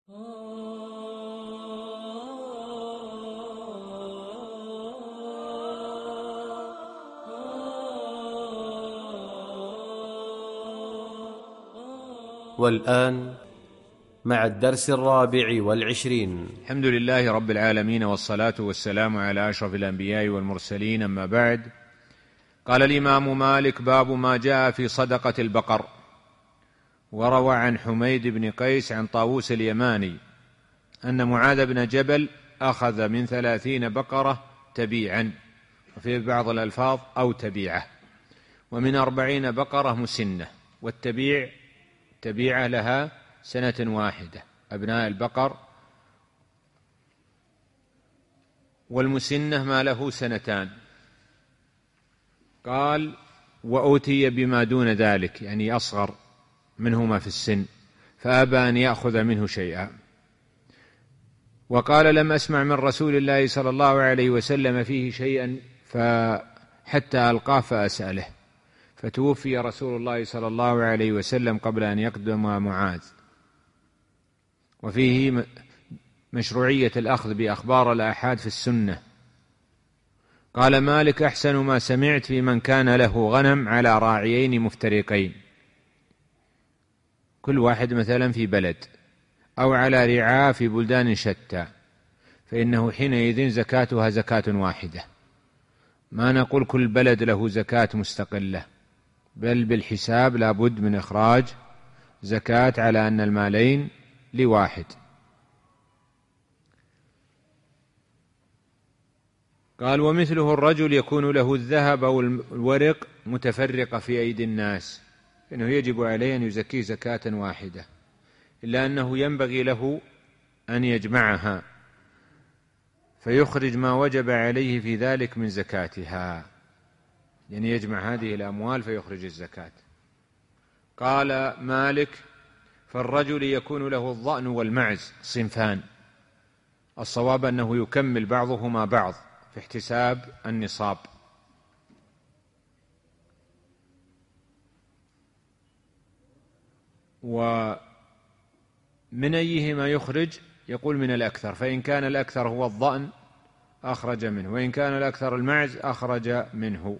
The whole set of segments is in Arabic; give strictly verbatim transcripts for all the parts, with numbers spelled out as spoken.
والآن مع الدرس الرابع والعشرين. الحمد لله رب العالمين، والصلاة والسلام على أشرف الأنبياء والمرسلين، أما بعد. قال الإمام مالك: باب ما جاء في صدقة البقر. وروى عن حميد بن قيس عن طاووس اليماني أن معاذ بن جبل أخذ من ثلاثين بقرة تبيعا، وفي بعض الألفاظ أو تبيعة، ومن أربعين بقرة مسنة. والتبيع تبيعة لها سنة واحدة، أبناء البقر، والمسنة ما له سنتان. قال: وأوتي بما دون ذلك، يعني أصغر منهما في السن، فأبى أن يأخذ منه شيئا. وقال: لم أسمع من رسول الله صلى الله عليه وسلم فيه شيئا حتى ألقاه فأسأله، فتوفي رسول الله صلى الله عليه وسلم قبل أن يقدم معاذ. وفيه مشروعية الأخذ بأخبار الآحاد في السنة. قال مالك: أحسن ما سمعت في من كان له غنم على راعيين مفترقين، كل واحد مثلا في بلد، أو على رعاء في بلدان شتى، فإنه حينئذ زكاتها زكاة واحدة. ما نقول كل بلد له زكاة مستقلة، بل بالحساب لا بد من إخراج زكاة على أن المالين لواحد. قال: ومثله الرجل يكون له الذهب أو الورق متفرقة في أيدي الناس، إنه يجب عليه أن يزكيه زكاة واحدة، إلا أنه ينبغي له أن يجمعها فيخرج ما وجب عليه في ذلك من زكاتها، يعني يجمع هذه الأموال فيخرج الزكاة. قال مالك: فالرجل يكون له الضأن والمعز صنفان، الصواب أنه يكمل بعضهما بعض في احتساب النصاب. ومن أيهما يخرج؟ يقول من الأكثر، فإن كان الأكثر هو الضأن أخرج منه، وإن كان الأكثر المعز أخرج منه.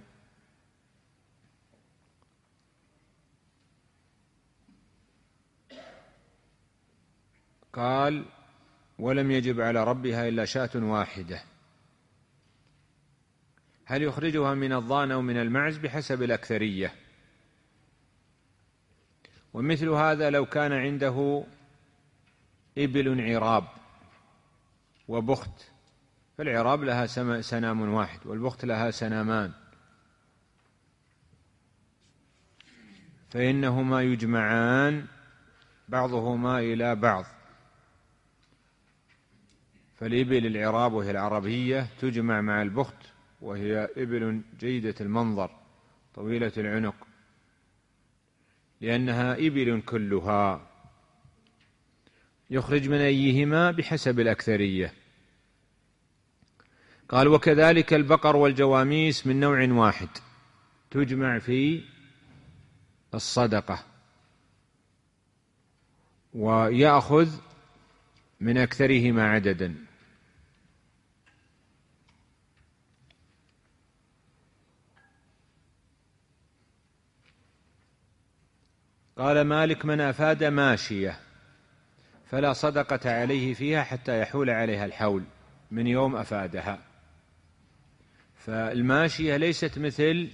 قال: ولم يجب على ربها إلا شاة واحدة. هل يخرجها من الضأن أو من المعز؟ بحسب الأكثرية. ومثل هذا لو كان عنده إبل عراب وبخت، فالعراب لها سنام واحد والبخت لها سنامان، فإنهما يجمعان بعضهما إلى بعض. فالإبل العراب وهي العربية تجمع مع البخت، وهي إبل جيدة المنظر طويلة العنق، لأنها إبل كلها. يخرج من أيهما بحسب الأكثرية. قال: وكذلك البقر والجواميس من نوع واحد تجمع في الصدقة، ويأخذ من أكثرهما عددا. قال مالك: من أفاد ماشية فلا صدقة عليه فيها حتى يحول عليها الحول من يوم أفادها. فالماشية ليست مثل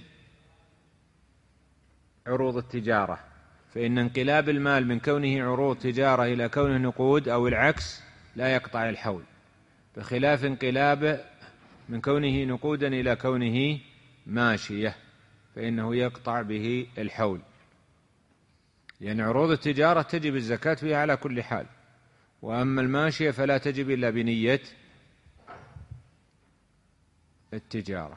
عروض التجارة، فإن انقلاب المال من كونه عروض تجارة إلى كونه نقود أو العكس لا يقطع الحول، بخلاف انقلاب من كونه نقودا إلى كونه ماشية فإنه يقطع به الحول، لأن يعني عروض التجارة تجب الزكاة فيها على كل حال، وأما الماشية فلا تجب إلا بنية التجارة.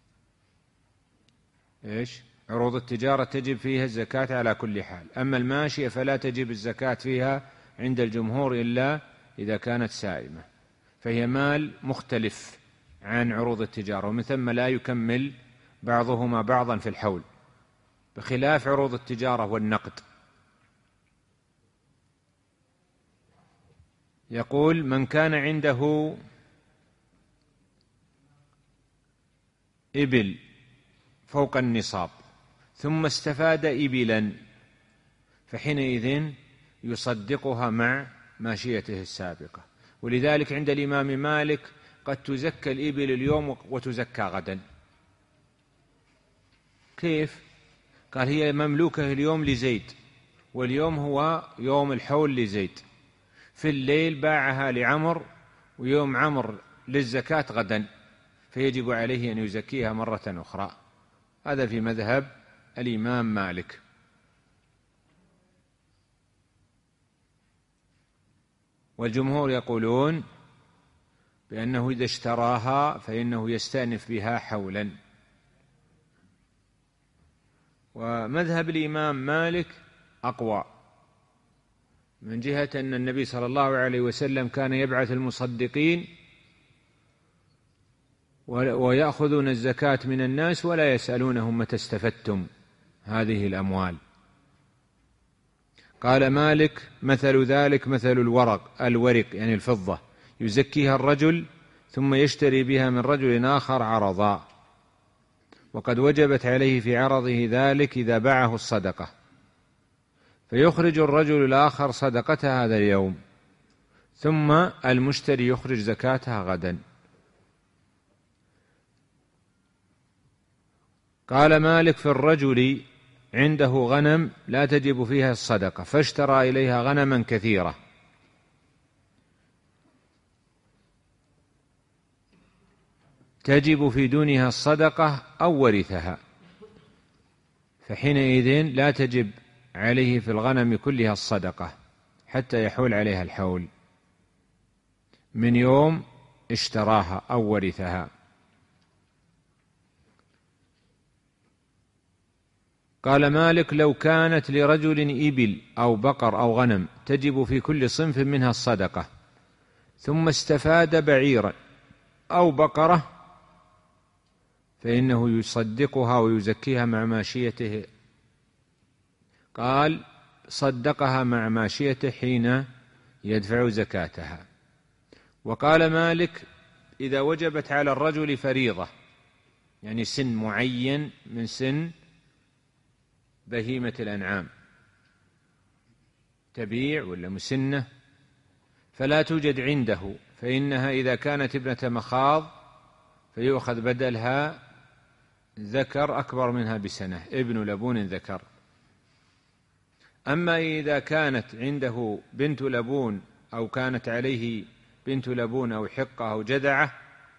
إيش؟ عروض التجارة تجب فيها الزكاة على كل حال، أما الماشية فلا تجب الزكاة فيها عند الجمهور إلا إذا كانت سائمة، فهي مال مختلف عن عروض التجارة، ومن ثم لا يكمل بعضهما بعضا في الحول، بخلاف عروض التجارة والنقد. يقول: من كان عنده إبل فوق النصاب ثم استفاد إبلا فحينئذ يصدقها مع ماشيته السابقة. ولذلك عند الإمام مالك قد تزكى الإبل اليوم وتزكى غدا. كيف؟ قال: هي مملوكة اليوم لزيد، واليوم هو يوم الحول لزيد، في الليل باعها لعمر، ويوم عمر للزكاة غدا، فيجب عليه أن يزكيها مرة أخرى. هذا في مذهب الإمام مالك. والجمهور يقولون بأنه إذا اشتراها فإنه يستأنف بها حولا. ومذهب الإمام مالك أقوى، من جهة أن النبي صلى الله عليه وسلم كان يبعث المصدقين ويأخذون الزكاة من الناس ولا يسألونهم متى استفدتم هذه الأموال. قال مالك: مثل ذلك مثل الورق الورق يعني الفضة، يزكيها الرجل ثم يشتري بها من رجل آخر عرضا، وقد وجبت عليه في عرضه ذلك إذا باعه الصدقة، فيخرج الرجل الآخر صدقتها هذا اليوم، ثم المشتري يخرج زكاتها غدا. قال مالك: في الرجل عنده غنم لا تجب فيها الصدقة، فاشترى إليها غنما كثيرة، تجب في دونها الصدقة أو ورثها، فحينئذ لا تجب عليه في الغنم كلها الصدقة حتى يحول عليها الحول من يوم اشتراها أو ورثها. قال مالك: لو كانت لرجل إبل أو بقر أو غنم تجب في كل صنف منها الصدقة، ثم استفاد بعيرا أو بقرة، فإنه يصدقها ويزكيها مع ماشيته. قال: صدقها مع ماشيته حين يدفع زكاتها. وقال مالك: إذا وجبت على الرجل فريضة، يعني سن معين من سن بهيمة الأنعام، تبيع ولا مسنة، فلا توجد عنده، فإنها إذا كانت ابنة مخاض فيؤخذ بدلها ذكر أكبر منها بسنة، ابن لبون ذكر. أما إذا كانت عنده بنت لبون أو كانت عليه بنت لبون أو حقة أو جذعة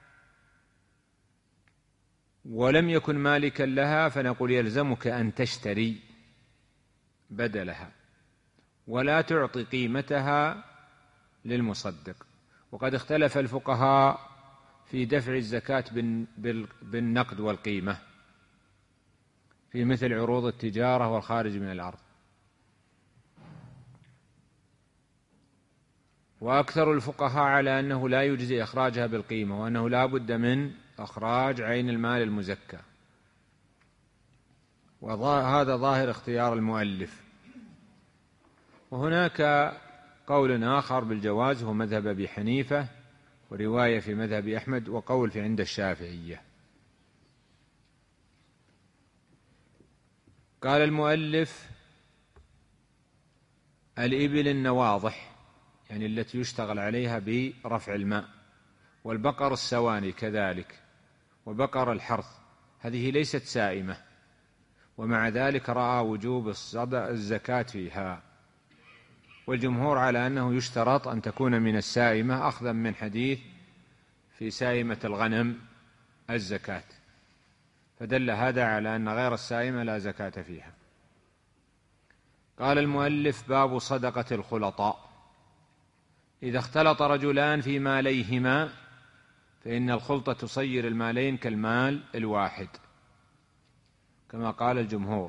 ولم يكن مالكا لها، فنقول: يلزمك أن تشتري بدلها ولا تعطي قيمتها للمصدق. وقد اختلف الفقهاء في دفع الزكاة بالنقد والقيمة في مثل عروض التجارة والخارج من الأرض. وأكثر الفقهاء على أنه لا يجزي إخراجها بالقيمة، وأنه لا بد من إخراج عين المال المزكى، وهذا ظاهر اختيار المؤلف. وهناك قول آخر بالجواز هو مذهب أبي حنيفة، ورواية في مذهب أحمد، وقول في عند الشافعية. قال المؤلف: الإبل النواضح يعني التي يشتغل عليها برفع الماء، والبقر السواني كذلك، وبقر الحرث، هذه ليست سائمة، ومع ذلك رأى وجوب الزكاة فيها. والجمهور على أنه يشترط أن تكون من السائمة، أخذا من حديث في سائمة الغنم الزكاة، فدل هذا على أن غير السائمة لا زكاة فيها. قال المؤلف: باب صدقة الخلطاء. إذا اختلط رجلان في ماليهما فإن الخلطة تصير المالين كالمال الواحد، كما قال الجمهور.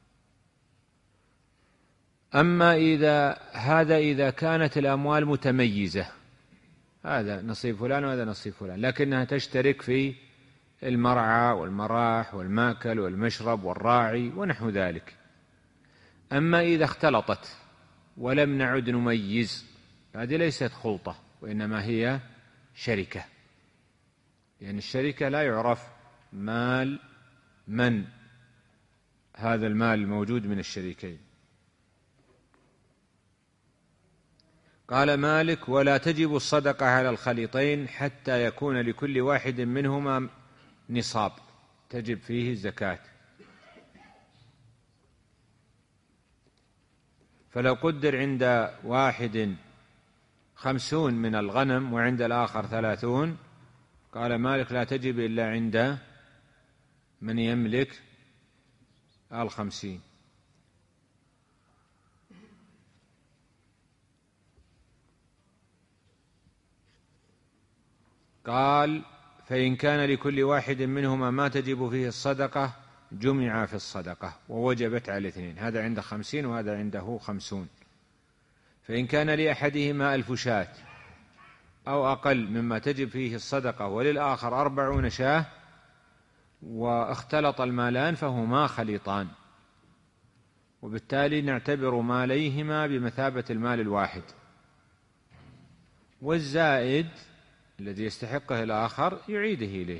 أما إذا هذا إذا كانت الأموال متميزة، هذا نصيب فلان وهذا نصيب فلان، لكنها تشترك في المرعى والمراح والماكل والمشرب والراعي ونحو ذلك. أما إذا اختلطت ولم نعد نميز هذه ليست خلطة وإنما هي شركة، لأن الشركة لا يعرف مال من هذا المال الموجود من الشريكين. قال مالك: ولا تجب الصدقة على الخليطين حتى يكون لكل واحد منهما نصاب تجب فيه الزكاة. فلو قدر عند واحد خمسون من الغنم وعند الآخر ثلاثون، قال مالك: لا تجب إلا عند من يملك الخمسين. قال: فإن كان لكل واحد منهما ما تجب فيه الصدقة جمع في الصدقة ووجبت على الاثنين، هذا عنده خمسين وهذا عنده خمسون. فإن كان لأحدهما ألف شاة أو أقل مما تجب فيه الصدقة وللآخر أربعون شاة واختلط المالان فهما خليطان، وبالتالي نعتبر ماليهما بمثابة المال الواحد، والزائد الذي يستحقه الآخر يعيده إليه.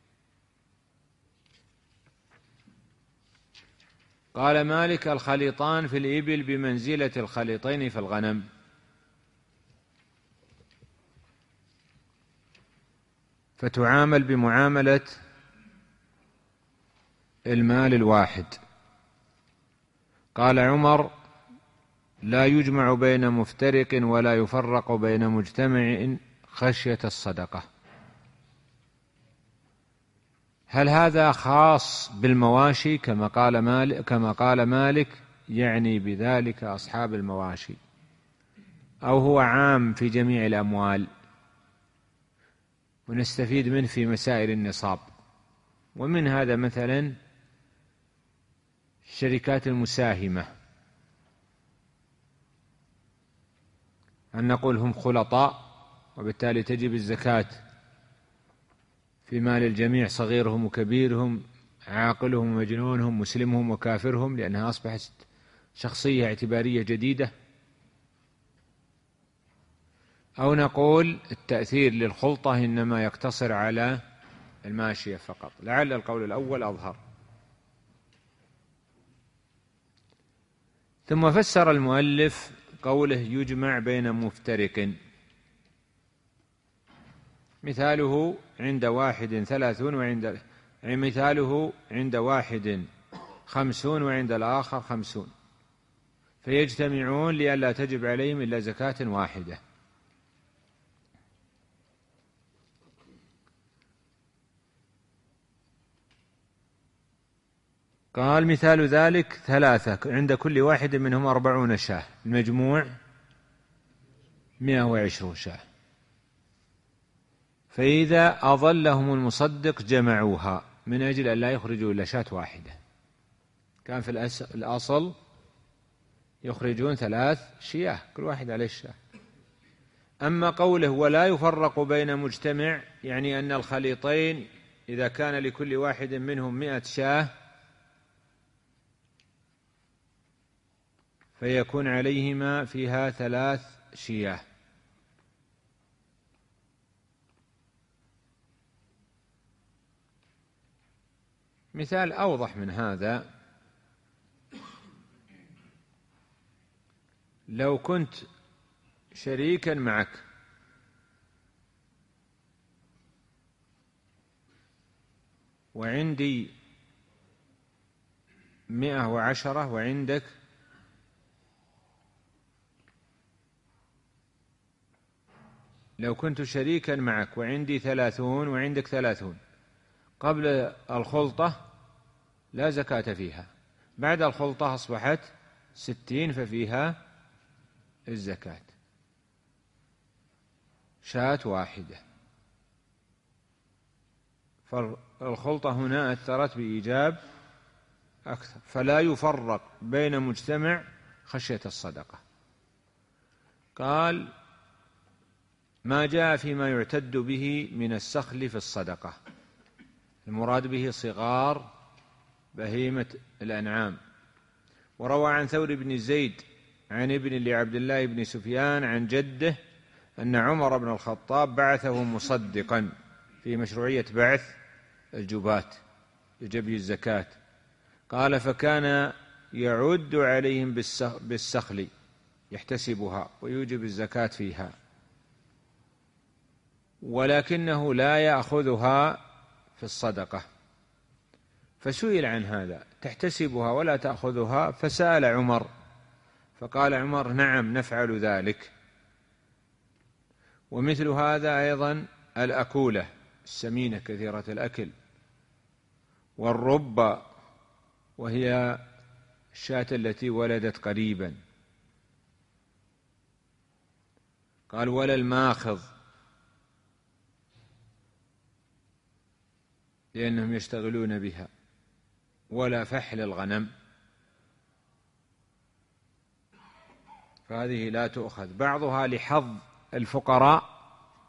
قال مالك: الخليطان في الإبل بمنزلة الخليطين في الغنم. فتعامل بمعاملة المال الواحد. قال عمر: لا يجمع بين مفترق ولا يفرق بين مجتمع خشية الصدقة. هل هذا خاص بالمواشي كما قال مالك كما قال مالك يعني بذلك أصحاب المواشي، أو هو عام في جميع الأموال؟ ونستفيد منه في مسائل النصاب. ومن هذا مثلا الشركات المساهمة، أن نقول هم خلطاء وبالتالي تجب الزكاة في مال الجميع، صغيرهم وكبيرهم، عاقلهم ومجنونهم، مسلمهم وكافرهم، لأنها أصبحت شخصية اعتبارية جديدة. أو نقول التأثير للخلطة إنما يقتصر على الماشية فقط، لعل القول الأول أظهر. ثم فسر المؤلف قوله يجمع بين مفترق، مثاله عند واحد ثلاثون وعند مثاله عند واحد خمسون وعند الآخر خمسون، فيجتمعون لئلا تجب عليهم إلا زكاة واحدة. قال مثال ذلك ثلاثة عند كل واحد منهم أربعون شاة، المجموع مئة وعشرون شاة، فإذا أظلهم المصدق جمعوها من أجل أن لا يخرجوا إلا شاة واحدة. كان في الأصل يخرجون ثلاث شياه كل واحد عليه الشاة. أما قوله ولا يفرق بين مجتمع، يعني أن الخليطين إذا كان لكل واحد منهم مئة شاة فيكون عليهما فيها ثلاث شياه. مثال أوضح من هذا: لو كنت شريكا معك وعندي مئة وعشرة وعندك لو كنت شريكا معك وعندي ثلاثون وعندك ثلاثون، قبل الخلطة لا زكاة فيها، بعد الخلطة أصبحت ستين ففيها الزكاة، شاة واحدة. فالخلطة هنا أثرت بإيجاب أكثر، فلا يفرق بين مجتمع خشية الصدقة. قال: ما جاء فيما يعتد به من السخل في الصدقة، المراد به صغار بهيمة الأنعام. وروى عن ثور بن زيد عن ابن لعبد الله بن سفيان عن جده أن عمر بن الخطاب بعثه مصدقا في مشروعية بعث الجباة لجبي الزكاة. قال فكان يعد عليهم بالسخل يحتسبها ويوجب الزكاة فيها، ولكنه لا يأخذها في الصدقة. فسئل عن هذا، تحتسبها ولا تأخذها؟ فسأل عمر فقال عمر نعم نفعل ذلك. ومثل هذا أيضا الأكولة السمينة كثيرة الأكل، والرب وهي الشاة التي ولدت قريبا. قال ولا الماخذ لأنهم يشتغلون بها، ولا فحل الغنم، فهذه لا تؤخذ. بعضها لحظ الفقراء،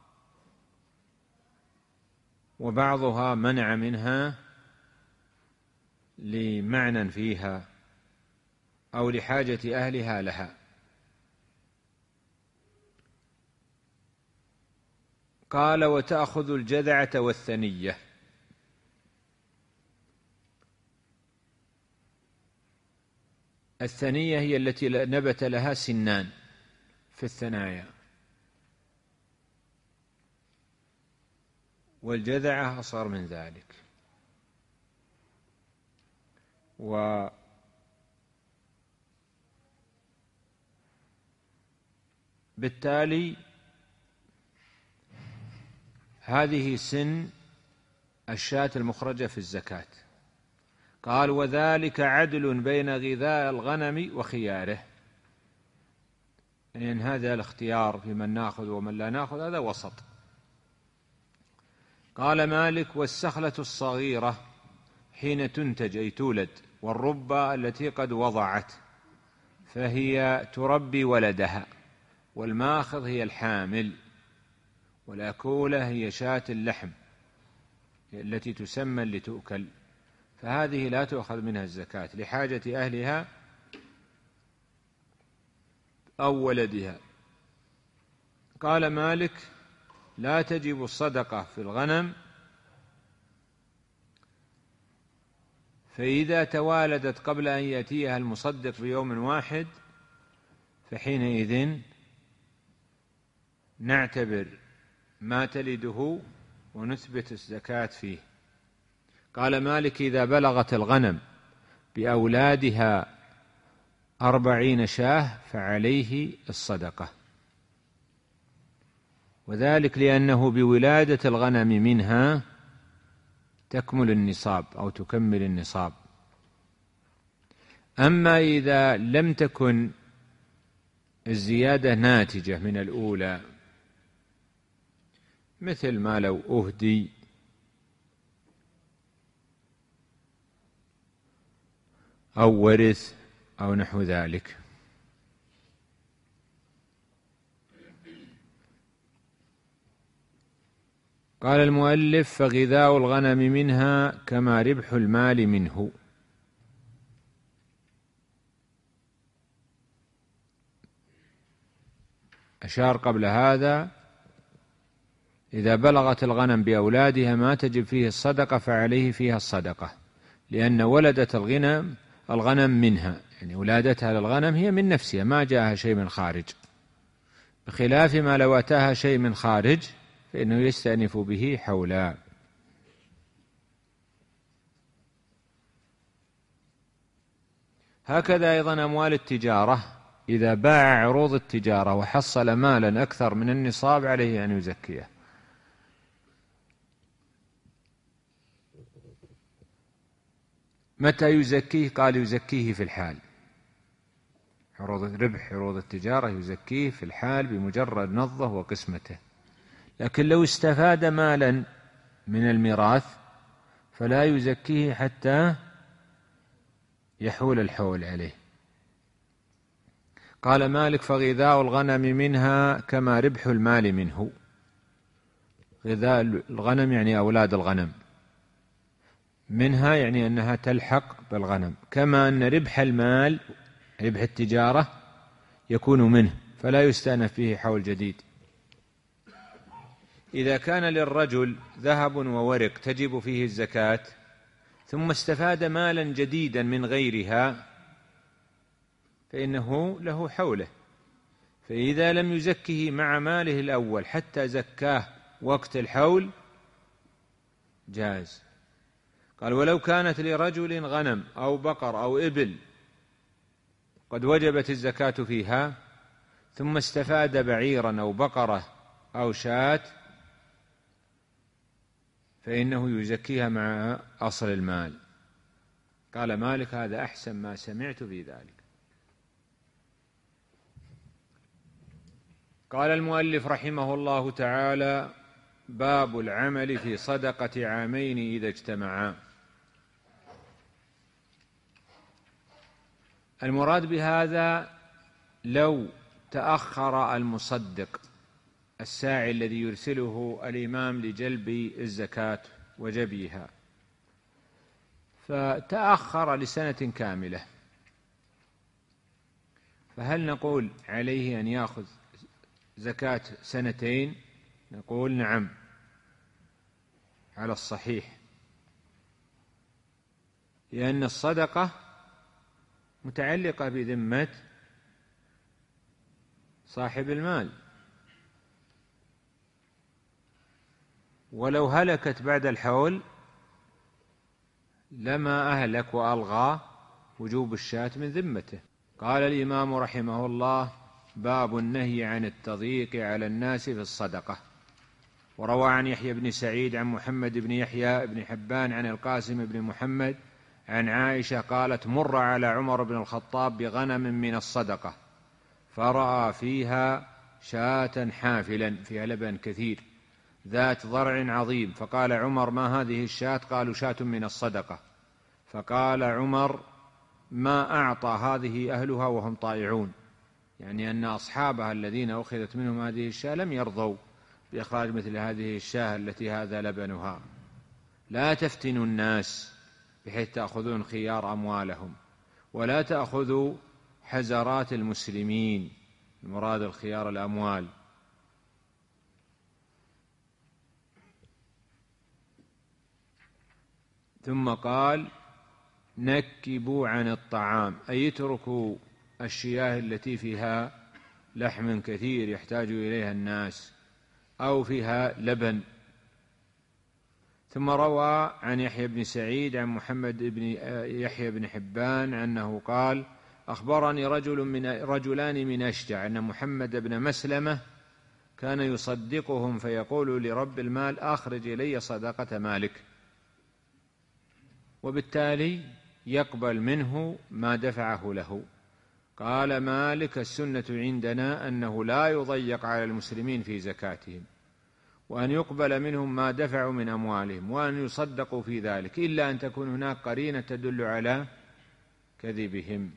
وبعضها منع منها لمعنى فيها أو لحاجة أهلها لها. قال وتأخذ الجذعة والثنية. الثنية هي التي نبت لها سنان في الثنايا، والجذعة أصغر من ذلك. وبالتالي هذه سن الشاة المخرجة في الزكاة. قال وذلك عدل بين غذاء الغنم وخياره، يعني هذا الاختيار في من ناخذ ومن لا ناخذ هذا وسط. قال مالك والسخلة الصغيرة حين تنتج أي تولد، والربة التي قد وضعت فهي تربي ولدها، والماخذ هي الحامل، والأكولة هي شاة اللحم التي تسمى لتؤكل، فهذه لا تؤخذ منها الزكاة لحاجة أهلها أو ولدها. قال مالك لا تجب الصدقة في الغنم، فإذا توالدت قبل أن يأتيها المصدق بيوم واحد فحينئذ نعتبر ما تلده ونثبت الزكاة فيه. قال مالك إذا بلغت الغنم بأولادها أربعين شاة فعليه الصدقة، وذلك لأنه بولادة الغنم منها تكمل النصاب أو تكمل النصاب. أما إذا لم تكن الزيادة ناتجة من الأولى، مثل ما لو أهدي أو ورث أو نحو ذلك. قال المؤلف فغذاء الغنم منها كما ربح المال منه. أشار قبل هذا إذا بلغت الغنم بأولادها ما تجب فيه الصدقة فعليه فيها الصدقة، لأن ولدت الغنم الغنم منها، يعني ولادتها للغنم هي من نفسها ما جاءها شيء من خارج، بخلاف ما لو أتاها شيء من خارج فإنه يستأنف به حولا. هكذا أيضا أموال التجارة، إذا باع عروض التجارة وحصل مالا أكثر من النصاب عليه أن يزكيه. متى يزكيه؟ قال يزكيه في الحال، عروض ربح عروض التجارة يزكيه في الحال بمجرد نضه وقسمته. لكن لو استفاد مالا من الميراث فلا يزكيه حتى يحول الحول عليه. قال مالك فغذاء الغنم منها كما ربح المال منه. غذاء الغنم يعني أولاد الغنم، منها يعني أنها تلحق بالغنم، كما أن ربح المال ربح التجارة يكون منه، فلا يستأنف فيه حول جديد. إذا كان للرجل ذهب وورق تجب فيه الزكاة ثم استفاد مالا جديدا من غيرها فإنه له حوله، فإذا لم يزكه مع ماله الأول حتى زكاه وقت الحول جاز. قال: ولو كانت لرجل غنم أو بقر أو إبل قد وجبت الزكاة فيها ثم استفاد بعيرا أو بقرة أو شاة فإنه يزكيها مع أصل المال. قال مالك: هذا أحسن ما سمعت في ذلك. قال المؤلف رحمه الله تعالى: باب العمل في صدقة عامين إذا اجتمعا. المراد بهذا لو تأخر المصدق الساعي الذي يرسله الإمام لجلب الزكاة وجبيها، فتأخر لسنة كاملة، فهل نقول عليه أن يأخذ زكاة سنتين؟ نقول نعم على الصحيح، لأن الصدقة متعلقة بذمة صاحب المال، ولو هلكت بعد الحول لما أهلك وألغى وجوب الشاة من ذمته. قال الإمام رحمه الله: باب النهي عن التضييق على الناس في الصدقة. وروى عن يحيى بن سعيد عن محمد بن يحيى بن حبان عن القاسم بن محمد عن عائشة قالت: مر على عمر بن الخطاب بغنم من الصدقة فرأى فيها شاة حافلا فيها لبن كثير ذات ضرع عظيم، فقال عمر: ما هذه الشاة؟ قالوا: شاة من الصدقة. فقال عمر: ما أعطى هذه أهلها وهم طائعون، يعني أن أصحابها الذين أخذت منهم هذه الشاة لم يرضوا بإخراج مثل هذه الشاة التي هذا لبنها. لا تفتنوا الناس بحيث تأخذون خيار أموالهم، ولا تأخذوا حزرات المسلمين، المراد الخيار الأموال. ثم قال: نكبوا عن الطعام، أي اتركوا الشياه التي فيها لحم كثير يحتاج إليها الناس أو فيها لبن. ثم روى عن يحيى بن سعيد عن محمد بن يحيى بن حبان أنه قال: أخبرني رجل من رجلان من أشجع أن محمد بن مسلمة كان يصدقهم فيقول لرب المال: أخرج إلي صدقة مالك، وبالتالي يقبل منه ما دفعه له. قال مالك: السنة عندنا أنه لا يضيق على المسلمين في زكاتهم، وأن يقبل منهم ما دفعوا من أموالهم، وأن يصدقوا في ذلك، إلا أن تكون هناك قرينة تدل على كذبهم.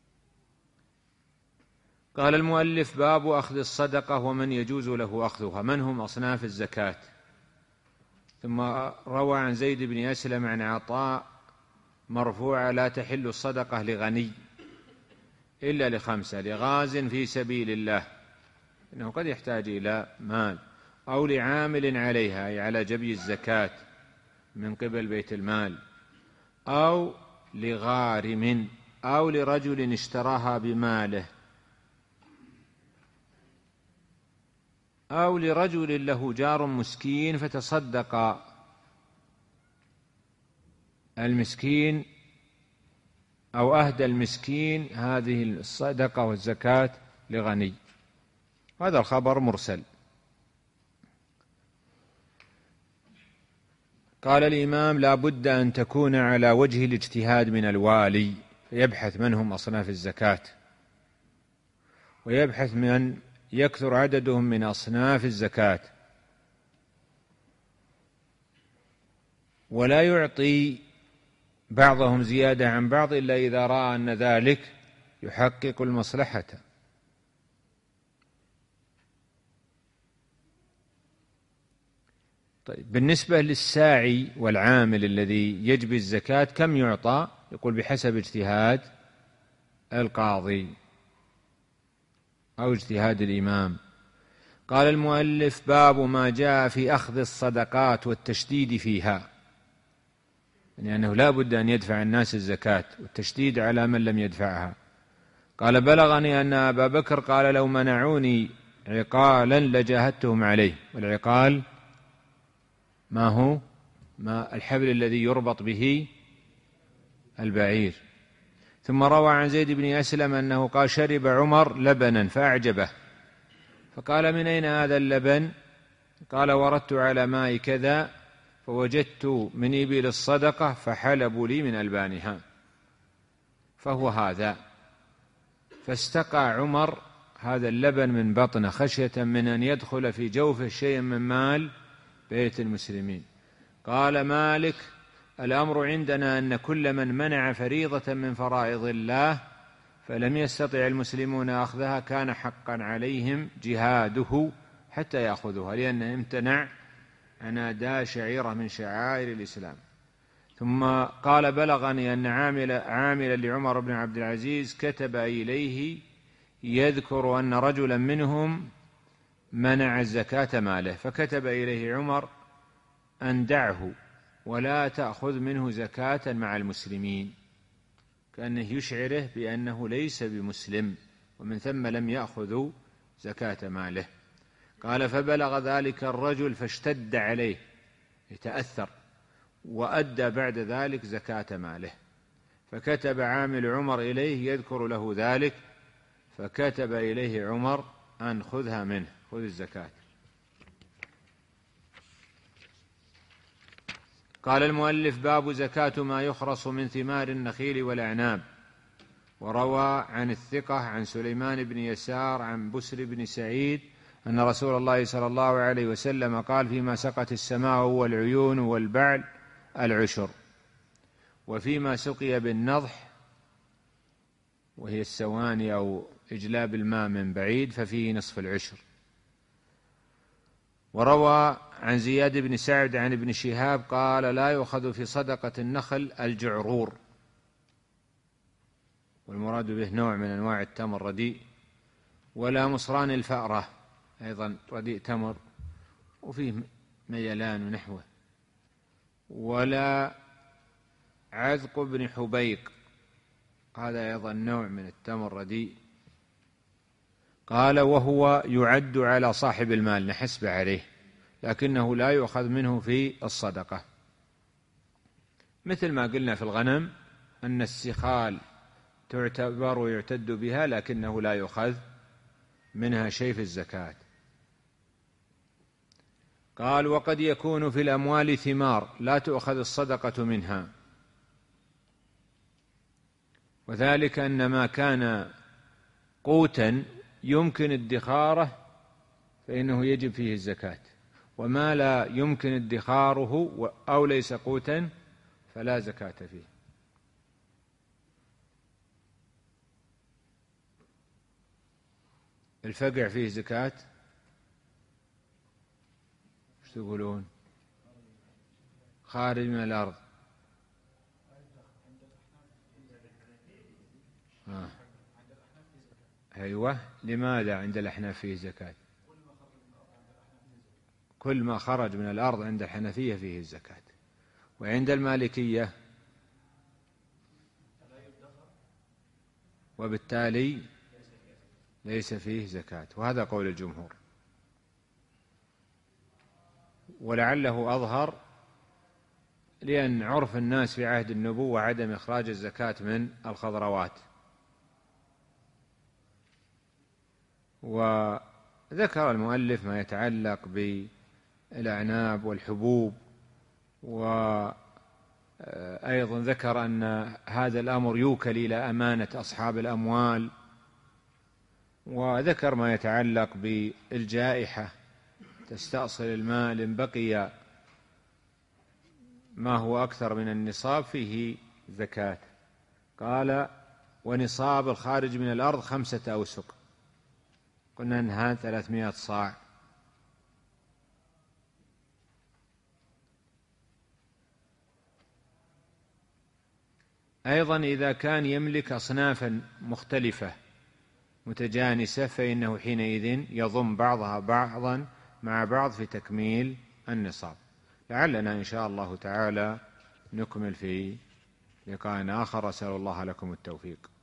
قال المؤلف: باب أخذ الصدقة ومن يجوز له أخذها، من هم أصناف الزكاة. ثم روى عن زيد بن أسلم عن عطاء مرفوعة: لا تحل الصدقة لغني إلا لخمسة: لغاز في سبيل الله إنه قد يحتاج إلى مال، أو لعامل عليها أي على جبي الزكاة من قبل بيت المال، أو لغارم، أو لرجل اشتراها بماله، أو لرجل له جار مسكين فتصدق المسكين أو أهدى المسكين هذه الصدقة والزكاة لغني. هذا الخبر مرسل. قال الإمام: لا بد أن تكون على وجه الاجتهاد من الوالي، فيبحث من هم أصناف الزكاة، ويبحث من يكثر عددهم من أصناف الزكاة، ولا يعطي بعضهم زيادة عن بعض إلا إذا رأى أن ذلك يحقق المصلحة. طيب، بالنسبة للساعي والعامل الذي يجبي الزكاة كم يعطى؟ يقول: بحسب اجتهاد القاضي. أو اجتهاد الإمام. قال المؤلف: باب ما جاء في أخذ الصدقات والتشديد فيها، يعني أنه لا بد أن يدفع الناس الزكاة، والتشديد على من لم يدفعها. قال: بلغني أن أبا بكر قال: لو منعوني عقالا لجاهدتهم عليه. والعقال ما هو؟ ما الحبل الذي يربط به البعير. ثم روى عن زيد بن أسلم أنه قال: شرب عمر لبنا فأعجبه، فقال: من أين هذا اللبن؟ قال: وردت على ماء كذا فوجدت من إبل الصدقة فحلبوا لي من ألبانها، فهو هذا. فاستقى عمر هذا اللبن من بطنه خشية من أن يدخل في جوفه شيء من مال بيت المسلمين. قال مالك: الأمر عندنا أن كل من منع فريضة من فرائض الله فلم يستطع المسلمون أخذها كان حقا عليهم جهاده حتى يأخذوها، لأنه امتنع عن أداء شعيرة من شعائر الإسلام. ثم قال: بلغني أن عامل عاملا لعمر بن عبد العزيز كتب إليه يذكر أن رجلا منهم منع الزكاة ماله، فكتب إليه عمر أن دعه ولا تأخذ منه زكاة مع المسلمين، كأنه يشعره بأنه ليس بمسلم، ومن ثم لم يأخذوا زكاة ماله. قال: فبلغ ذلك الرجل فاشتد عليه، يتأثر، وأدى بعد ذلك زكاة ماله. فكتب عامل عمر إليه يذكر له ذلك، فكتب إليه عمر أن خذها منه، خذ الزكاة. قال المؤلف: باب زكاة ما يخرص من ثمار النخيل والأعناب. وروى عن الثقة عن سليمان بن يسار عن بسر بن سعيد أن رسول الله صلى الله عليه وسلم قال: فيما سقت السماء والعيون والبعل العشر، وفيما سقي بالنضح وهي السواني أو إجلاب الماء من بعيد ففيه نصف العشر. وروى عن زياد بن سعد عن ابن شهاب قال: لا يؤخذ في صدقة النخل الجعرور، والمراد به نوع من أنواع التمر رديء، ولا مصران الفأرة، أيضا رديء تمر وفيه ميلان ونحوه، ولا عذق بن حبيق، هذا أيضا نوع من التمر رديء. قال: وهو يعد على صاحب المال، نحسب عليه، لكنه لا يؤخذ منه في الصدقة. مثل ما قلنا في الغنم أن السخال تعتبر ويعتد بها، لكنه لا يؤخذ منها شيء في الزكاة. قال: وقد يكون في الأموال ثمار لا تؤخذ الصدقة منها، وذلك أن ما كان قوتا يمكن ادخاره فإنه يجب فيه الزكاة، وما لا يمكن ادخاره أو ليس قوتا فلا زكاة فيه. الفقع فيه زكاة؟ ايش تقولون؟ خارج من الأرض. آه. أيوة، لماذا عند الأحناف فيه زكاة؟ كل ما خرج من الأرض عند الحنفية فيه الزكاة، وعند المالكية وبالتالي ليس فيه زكاة، وهذا قول الجمهور، ولعله أظهر لأن عرف الناس في عهد النبوة عدم إخراج الزكاة من الخضروات. وذكر المؤلف ما يتعلق بالأعناب والحبوب، وأيضا ذكر أن هذا الأمر يوكل إلى أمانة أصحاب الأموال، وذكر ما يتعلق بالجائحة تستأصل المال إن بقي ما هو أكثر من النصاب فيه زكاة. قال: ونصاب الخارج من الأرض خمسة أوسق، قلنا أنها ثلاثمائة صاع. أيضا إذا كان يملك أصنافا مختلفة متجانسة فإنه حينئذ يضم بعضها بعضا مع بعض في تكميل النصاب. لعلنا إن شاء الله تعالى نكمل في لقاء آخر. أسأل الله لكم التوفيق.